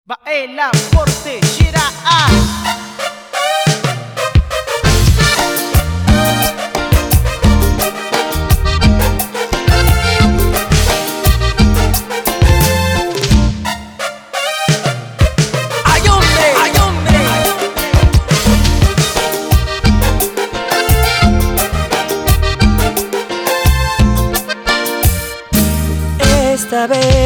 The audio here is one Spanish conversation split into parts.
Baela Forte Shira A. Esta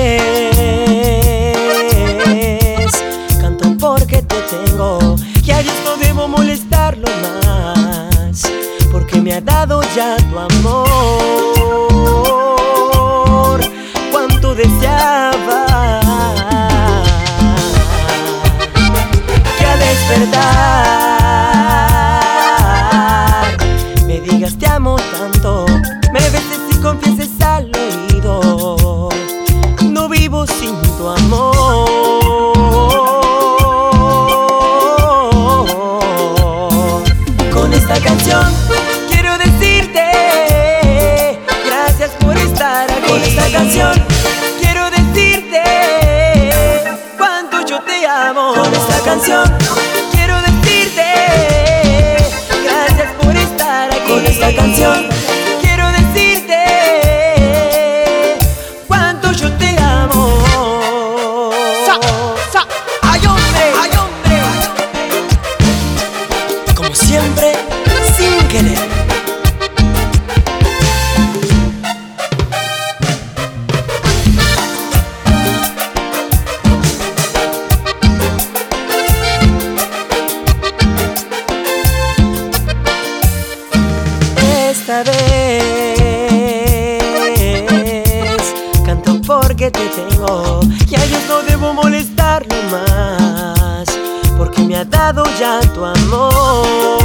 vez canto porque te tengo, que a Dios no debo molestarlo más, porque me ha dado ya tu amor. Cuánto deseaba que al despertar me digas te amo tanto, me beses y confieses al oído. No vivo sin tu amor. Con esta canción quiero decirte gracias por estar aquí. Con esta canción quiero decirte cuánto yo te amo. Con esta canción quiero decirte gracias por estar aquí. Con esta canción quiero decirte cuánto yo te amo. ¡Ay, hombre! ¡Ay, hombre! Como siempre, sin querer. Esta vez canto porque te tengo, y a Dios no debo molestarlo más, porque me ha dado ya tu amor.